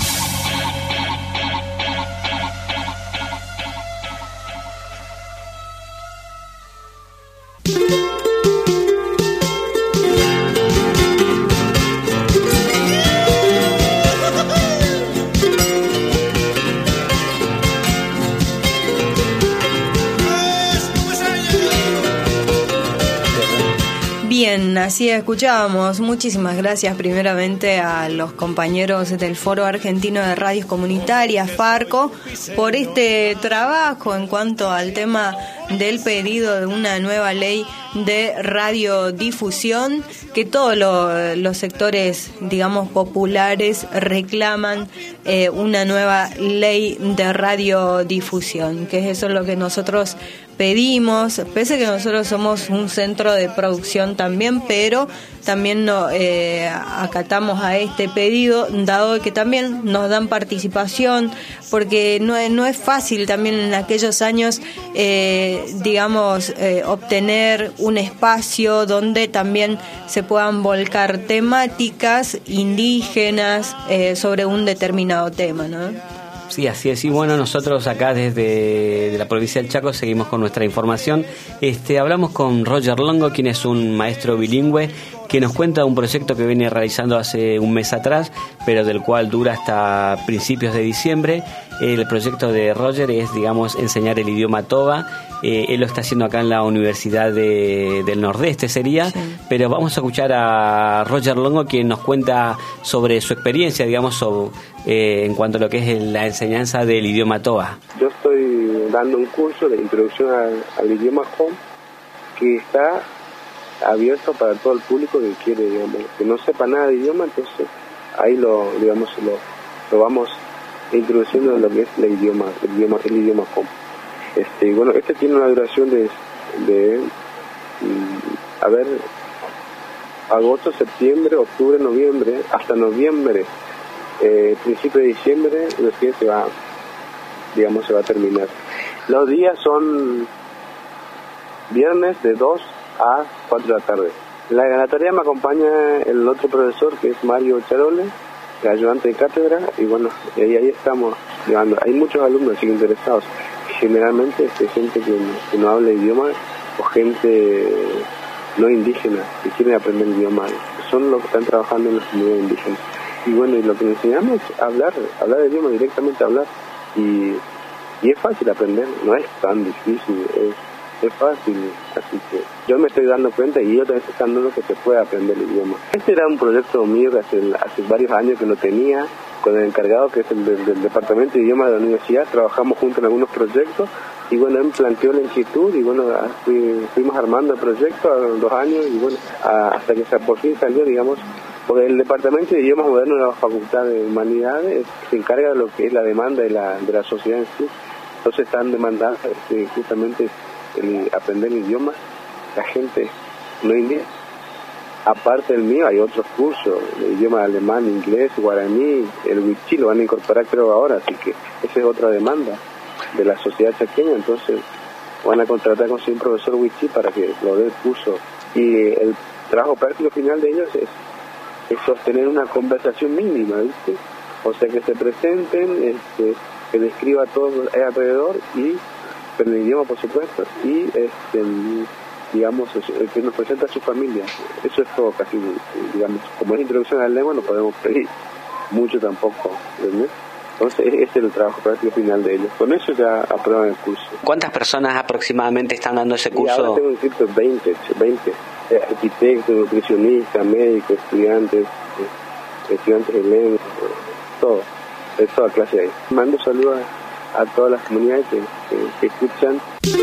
Bien, así escuchábamos. Muchísimas gracias primeramente a los compañeros del Foro Argentino de Radios Comunitarias, FARCO, por este trabajo en cuanto al tema del pedido de una nueva ley de radiodifusión que todos lo, los sectores, digamos, populares reclaman eh, una nueva ley de radiodifusión, que es eso lo que nosotros pedimos, pese a que nosotros somos un centro de producción también, pero también no, eh, acatamos a este pedido, dado que también nos dan participación, porque no, no es fácil también en aquellos años, eh, digamos, eh, obtener un espacio donde también se puedan volcar temáticas indígenas eh, sobre un determinado tema, ¿no? Sí, así es. Y bueno, nosotros acá desde de la provincia del Chaco seguimos con nuestra información. Este, hablamos con Roger Longo, quien es un maestro bilingüe, que nos cuenta un proyecto que viene realizando hace un mes atrás, pero del cual dura hasta principios de diciembre. El proyecto de Roger es, digamos, enseñar el idioma toba. Eh, él lo está haciendo acá en la Universidad de, del Nordeste, sería, sí. Pero vamos a escuchar a Roger Longo, quien nos cuenta sobre su experiencia, digamos, sobre, eh, en cuanto a lo que es la enseñanza del idioma toba. Yo estoy dando un curso de introducción al, al idioma home que está abierto para todo el público que quiere, digamos, que no sepa nada de idioma, entonces ahí lo, digamos, lo, lo vamos introduciendo en lo que es el idioma, el idioma, el idioma home. Este, bueno, este tiene una duración de, de a ver, agosto, septiembre, octubre, noviembre, hasta noviembre, eh, principio de diciembre, recién se va, digamos, se va a terminar. Los días son viernes de dos a cuatro de la tarde. La, la tarea me acompaña el otro profesor, que es Mario Charole, el ayudante de cátedra, y bueno, y ahí, ahí estamos llevando. Hay muchos alumnos así interesados. Generalmente es gente que, que no habla idioma o gente no indígena que quieren aprender el idioma. Son los que están trabajando en las comunidades indígenas. Y bueno, y lo que enseñamos es hablar, hablar el idioma, directamente hablar. Y, y es fácil aprender, no es tan difícil, es, es fácil. Así que yo me estoy dando cuenta y yo también estoy dando que se puede aprender el idioma. Este era un proyecto mío que hace, hace varios años que lo tenía, con el encargado que es el del, del Departamento de Idiomas de la Universidad. Trabajamos juntos en algunos proyectos y bueno, él planteó la inquietud y bueno, fui, fuimos armando el proyecto a los dos años y bueno, a, hasta que por fin salió, digamos, porque el Departamento de Idiomas Modernos de la Facultad de Humanidades se encarga de lo que es la demanda de la, de la sociedad en sí. Entonces están demandando este, justamente el aprender el idioma, la gente no indígena. Aparte del mío hay otros cursos, el idioma alemán, inglés, guaraní, el wichí lo van a incorporar creo ahora, así que esa es otra demanda de la sociedad chaqueña, entonces van a contratar con un profesor wichí para que lo dé el curso. Y el trabajo práctico final de ellos es, es sostener una conversación mínima, ¿viste? O sea, que se presenten, este, que describa todo alrededor, y pero en el idioma por supuesto, y este, digamos, que nos presenta a su familia. Eso es todo casi, digamos, como es introducción a la lengua no podemos pedir mucho tampoco, ¿entendés? Entonces ese es el trabajo práctico final de ellos. Con eso ya aprueban el curso. ¿Cuántas personas aproximadamente están dando ese curso? Y ahora tengo inscrito veinte, veinte, eh, arquitectos, nutricionistas, médicos, estudiantes, eh, estudiantes de lengua, todo, de toda clase ahí. Mando saludos a, a todas las comunidades que, que, que escuchan.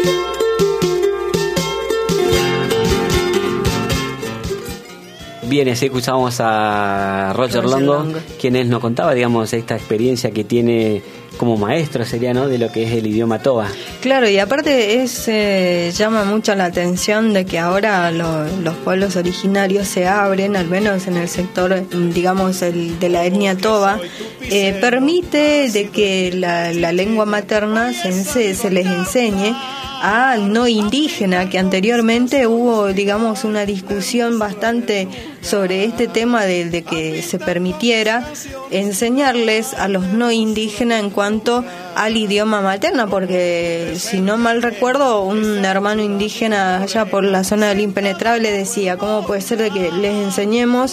Bien, así escuchamos a Roger, Roger Longo, Longo, quien él nos contaba, digamos, esta experiencia que tiene como maestro, sería, ¿no?, de lo que es el idioma toba. Claro, y aparte es eh, llama mucho la atención de que ahora lo, los pueblos originarios se abren, al menos en el sector, digamos, el de la etnia toba, eh, permite de que la, la lengua materna se, se les enseñe a no indígena, que anteriormente hubo, digamos, una discusión bastante sobre este tema de, de que se permitiera enseñarles a los no indígenas en cuanto al idioma materna, porque si no mal recuerdo, un hermano indígena allá por la zona del impenetrable decía, ¿cómo puede ser de que les enseñemos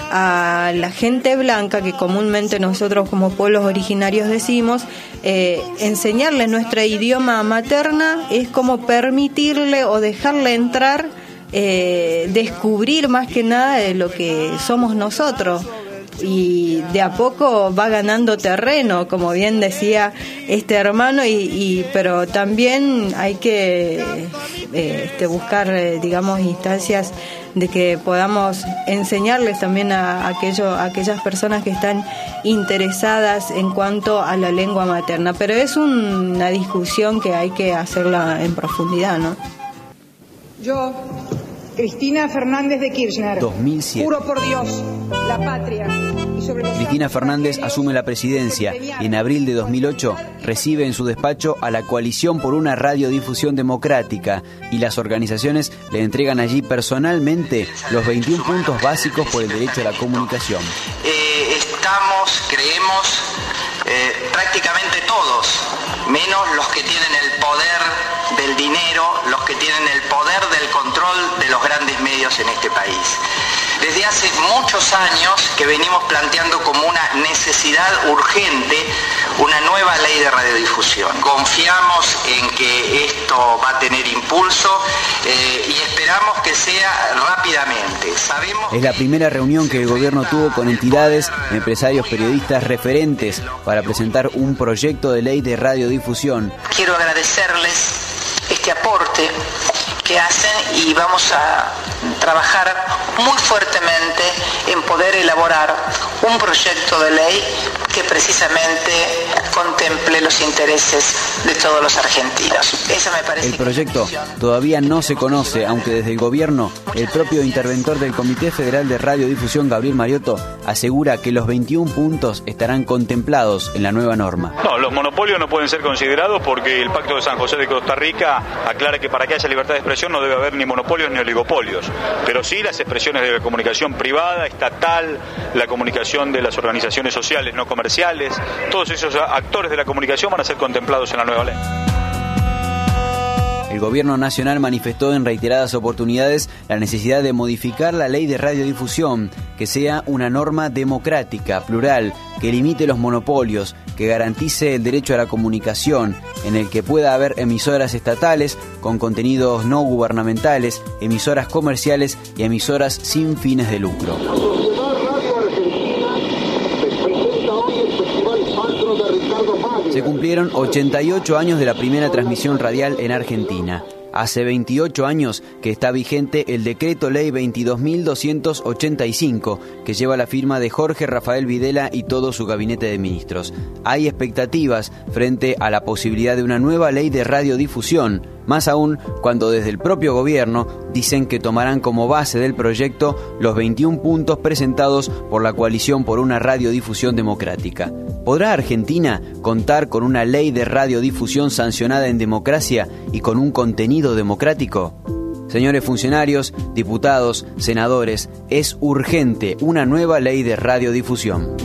a la gente blanca, que comúnmente nosotros como pueblos originarios decimos, eh, enseñarles nuestro idioma materna es como permitirle o dejarle entrar, eh, descubrir más que nada de lo que somos nosotros? Y de a poco va ganando terreno, como bien decía este hermano, y, y pero también hay que eh, este, buscar, eh, digamos, instancias de que podamos enseñarles también a, a, aquello, a aquellas personas que están interesadas en cuanto a la lengua materna. Pero es un, una discusión que hay que hacerla en profundidad, ¿no? Yo, Cristina Fernández de Kirchner, dos mil siete. Juro por Dios, la patria. Cristina Fernández asume la presidencia y en abril de dos mil ocho recibe en su despacho a la Coalición por una Radiodifusión Democrática, y las organizaciones le entregan allí personalmente los veintiún puntos básicos por el derecho a la comunicación. Eh, estamos, creemos, eh, prácticamente todos, menos los que tienen el poder del dinero, los que tienen el poder del control de los grandes medios en este país. Desde hace muchos años que venimos planteando como una necesidad urgente una nueva ley de radiodifusión. Confiamos en que esto va a tener impulso eh, y esperamos que sea rápidamente. Sabemos es la primera reunión que el gobierno tuvo con entidades, empresarios, periodistas referentes para presentar un proyecto de ley de radiodifusión. Quiero agradecerles este aporte que hacen y vamos a trabajar muy fuertemente en poder elaborar un proyecto de ley que precisamente contemple los intereses de todos los argentinos. Eso me parece. El proyecto todavía no se conoce, aunque desde el gobierno, el propio interventor del Comité Federal de Radiodifusión, Gabriel Mariotto, asegura que los veintiún puntos estarán contemplados en la nueva norma. No, los monopolios no pueden ser considerados porque el Pacto de San José de Costa Rica aclara que para que haya libertad de expresión no debe haber ni monopolios ni oligopolios, pero sí las expresiones de la comunicación privada, estatal, la comunicación de las organizaciones sociales no comerciales, todos esos actores de la comunicación van a ser contemplados en la nueva ley. El gobierno nacional manifestó en reiteradas oportunidades la necesidad de modificar la ley de radiodifusión, que sea una norma democrática, plural, que limite los monopolios, que garantice el derecho a la comunicación, en el que pueda haber emisoras estatales con contenidos no gubernamentales, emisoras comerciales y emisoras sin fines de lucro. Se cumplieron ochenta y ocho años de la primera transmisión radial en Argentina. Hace veintiocho años que está vigente el Decreto Ley veintidós mil doscientos ochenta y cinco, que lleva la firma de Jorge Rafael Videla y todo su gabinete de ministros. Hay expectativas frente a la posibilidad de una nueva ley de radiodifusión, más aún cuando desde el propio gobierno dicen que tomarán como base del proyecto los veintiún puntos presentados por la Coalición por una Radiodifusión Democrática. ¿Podrá Argentina contar con una ley de radiodifusión sancionada en democracia y con un contenido democrático? Señores funcionarios, diputados, senadores, es urgente una nueva ley de radiodifusión.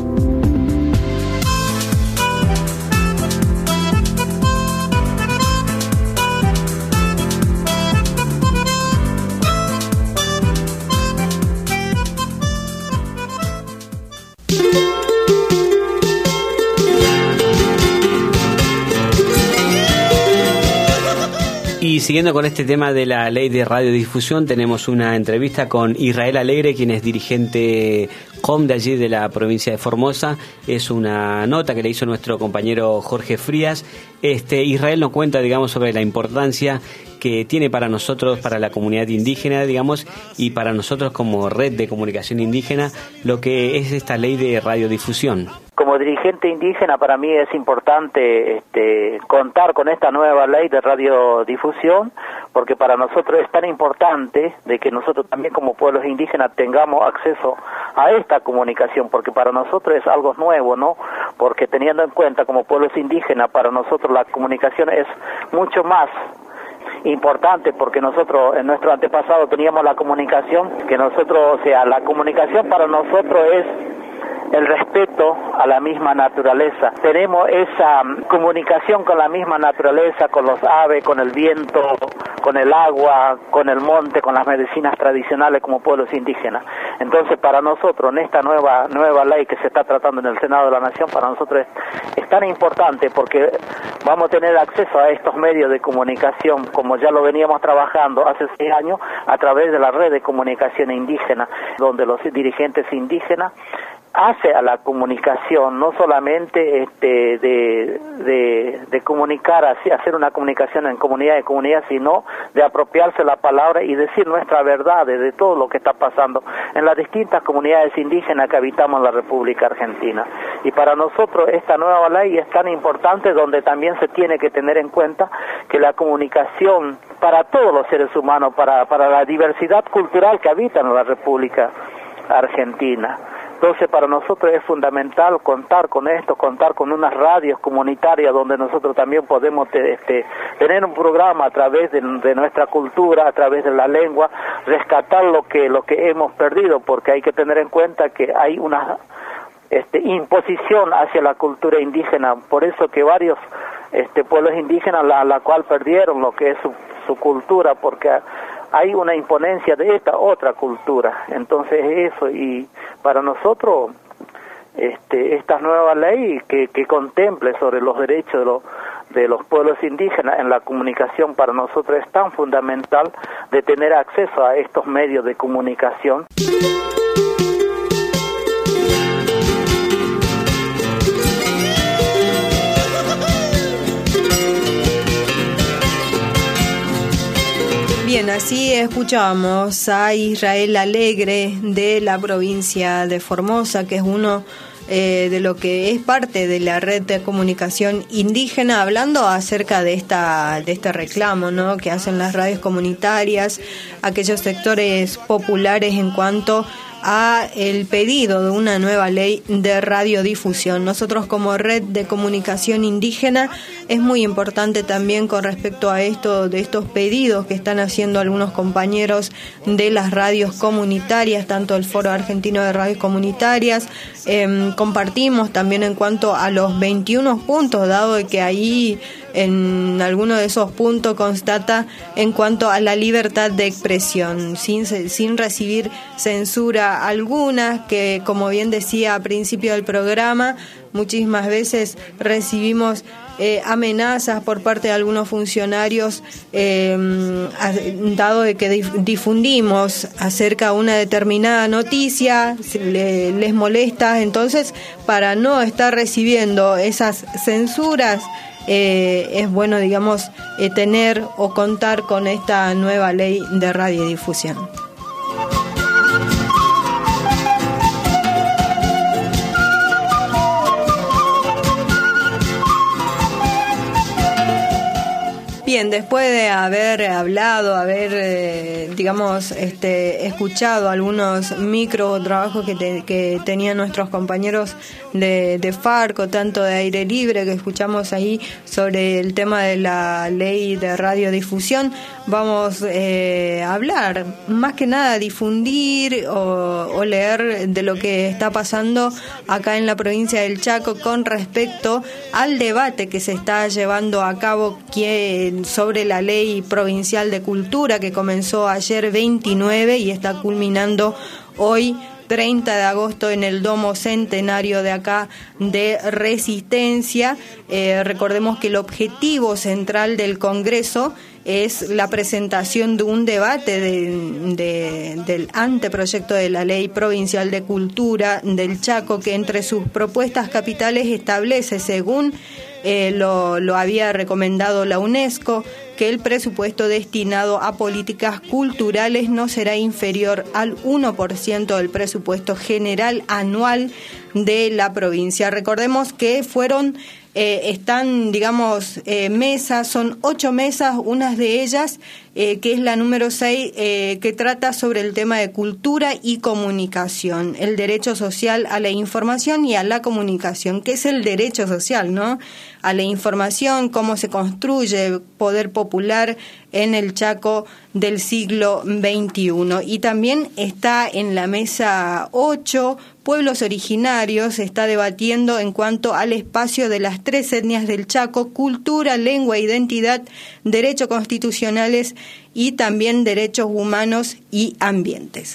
siguiendo con este tema de la ley de radiodifusión, tenemos una entrevista con Israel Alegre, quien es dirigente C O M de allí de la provincia de Formosa. Es una nota que le hizo nuestro compañero Jorge Frías. Este, Israel nos cuenta, digamos, sobre la importancia que tiene para nosotros, para la comunidad indígena, digamos, y para nosotros como red de comunicación indígena, lo que es esta ley de radiodifusión. Como dirigente indígena, para mí es importante este, contar con esta nueva ley de radiodifusión, porque para nosotros es tan importante de que nosotros también como pueblos indígenas tengamos acceso a esta comunicación, porque para nosotros es algo nuevo, ¿no? Porque teniendo en cuenta como pueblos indígenas, para nosotros la comunicación es mucho más importante, porque nosotros en nuestro antepasado teníamos la comunicación, que nosotros, o sea, la comunicación para nosotros es el respeto a la misma naturaleza. Tenemos esa comunicación con la misma naturaleza, con los aves, con el viento, con el agua, con el monte, con las medicinas tradicionales como pueblos indígenas. Entonces, para nosotros, en esta nueva nueva ley que se está tratando en el Senado de la Nación, para nosotros es, es tan importante porque vamos a tener acceso a estos medios de comunicación, como ya lo veníamos trabajando hace seis años, a través de la red de comunicación indígena, donde los dirigentes indígenas hace a la comunicación, no solamente este de, de, de comunicar, así, hacer una comunicación en comunidad y comunidad, sino de apropiarse la palabra y decir nuestra verdad de todo lo que está pasando en las distintas comunidades indígenas que habitamos en la República Argentina. Y para nosotros esta nueva ley es tan importante, donde también se tiene que tener en cuenta que la comunicación para todos los seres humanos, para, para la diversidad cultural que habita en la República Argentina. Entonces, para nosotros es fundamental contar con esto, contar con unas radios comunitarias donde nosotros también podemos este, tener un programa a través de, de nuestra cultura, a través de la lengua, rescatar lo que lo que hemos perdido, porque hay que tener en cuenta que hay una este, imposición hacia la cultura indígena, por eso que varios este, pueblos indígenas, la, la cual perdieron lo que es su, su cultura, porque hay una imponencia de esta otra cultura. Entonces eso, y para nosotros este, esta nueva ley que, que contemple sobre los derechos de los, de los pueblos indígenas en la comunicación, para nosotros es tan fundamental de tener acceso a estos medios de comunicación. Bien, así escuchamos a Israel Alegre de la provincia de Formosa, que es uno eh, de lo que es parte de la red de comunicación indígena, hablando acerca de esta de este reclamo, ¿no?, que hacen las radios comunitarias, aquellos sectores populares en cuanto a el pedido de una nueva ley de radiodifusión. Nosotros como red de comunicación indígena es muy importante también con respecto a esto, de estos pedidos que están haciendo algunos compañeros de las radios comunitarias, tanto el Foro Argentino de Radios Comunitarias. Eh, compartimos también en cuanto a los veintiuno puntos, dado que ahí en alguno de esos puntos constata en cuanto a la libertad de expresión, sin, sin recibir censura alguna, que como bien decía al principio del programa, muchísimas veces recibimos eh, amenazas por parte de algunos funcionarios, eh, dado de que difundimos acerca de una determinada noticia, le, les molesta. Entonces, para no estar recibiendo esas censuras, Eh, es bueno, digamos, eh, tener o contar con esta nueva ley de radiodifusión. Bien, después de haber hablado, haber, eh, digamos, este, escuchado algunos micro trabajos que, te, que tenían nuestros compañeros de, de Farco, tanto de Aire Libre, que escuchamos ahí sobre el tema de la ley de radiodifusión, vamos eh, a hablar, más que nada difundir o, o leer de lo que está pasando acá en la provincia del Chaco con respecto al debate que se está llevando a cabo que sobre la ley provincial de cultura, que comenzó ayer veintinueve y está culminando hoy treinta de agosto en el Domo Centenario de acá de Resistencia. Eh, recordemos que el objetivo central del Congreso es la presentación de un debate de, de, del anteproyecto de la Ley Provincial de Cultura del Chaco, que entre sus propuestas capitales establece, según eh, lo, lo había recomendado la UNESCO, que el presupuesto destinado a políticas culturales no será inferior al uno por ciento del presupuesto general anual de la provincia. Recordemos que fueron, eh, están, digamos, eh, mesas, son ocho mesas, una de ellas, eh, que es la número seis, eh, que trata sobre el tema de cultura y comunicación, el derecho social a la información y a la comunicación. ¿Qué es el derecho social, no? A la información, cómo se construye poder popular en el Chaco del siglo veintiuno. Y también está en la mesa ocho, pueblos originarios, se está debatiendo en cuanto al espacio de las tres etnias del Chaco: cultura, lengua, identidad, derechos constitucionales y también derechos humanos y ambientes.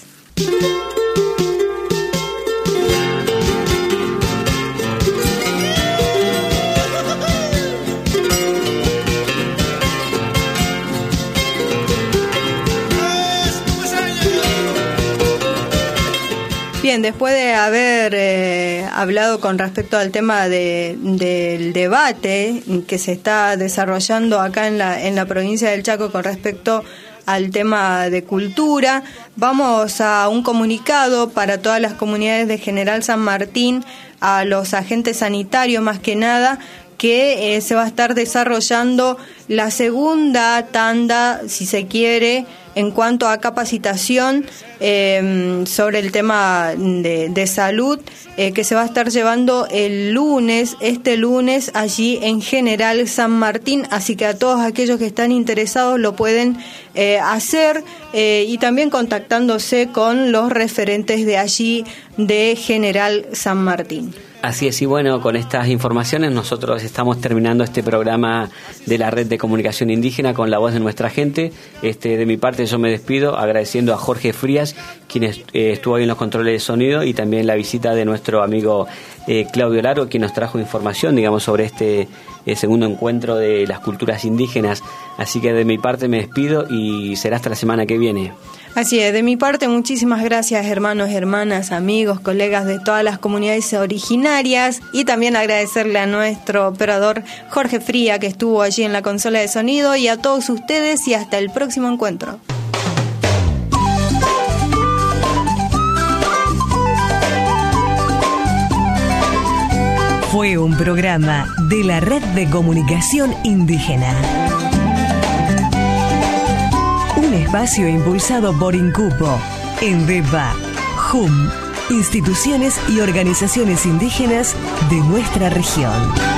Bien, después de haber eh, hablado con respecto al tema de, del debate que se está desarrollando acá en la, en la provincia del Chaco con respecto al tema de cultura, vamos a un comunicado para todas las comunidades de General San Martín, a los agentes sanitarios más que nada, que eh, se va a estar desarrollando la segunda tanda, si se quiere, en cuanto a capacitación eh, sobre el tema de, de salud, eh, que se va a estar llevando el lunes, este lunes, allí en General San Martín. Así que a todos aquellos que están interesados lo pueden eh, hacer eh, y también contactándose con los referentes de allí de General San Martín. Así es, y bueno, con estas informaciones nosotros estamos terminando este programa de la Red de Comunicación Indígena con la voz de nuestra gente. Este, de mi parte yo me despido agradeciendo a Jorge Frías, quien est- eh, estuvo ahí en los controles de sonido, y también la visita de nuestro amigo eh, Claudio Laro, quien nos trajo información, digamos, sobre este eh, segundo encuentro de las culturas indígenas. Así que de mi parte me despido y será hasta la semana que viene. Así es, de mi parte muchísimas gracias, hermanos, hermanas, amigos, colegas de todas las comunidades originarias, y también agradecerle a nuestro operador Jorge Fría, que estuvo allí en la consola de sonido, y a todos ustedes, y hasta el próximo encuentro. Fue un programa de la Red de Comunicación Indígena. Un espacio impulsado por INCUPO, ENDEVA, J U M, instituciones y organizaciones indígenas de nuestra región.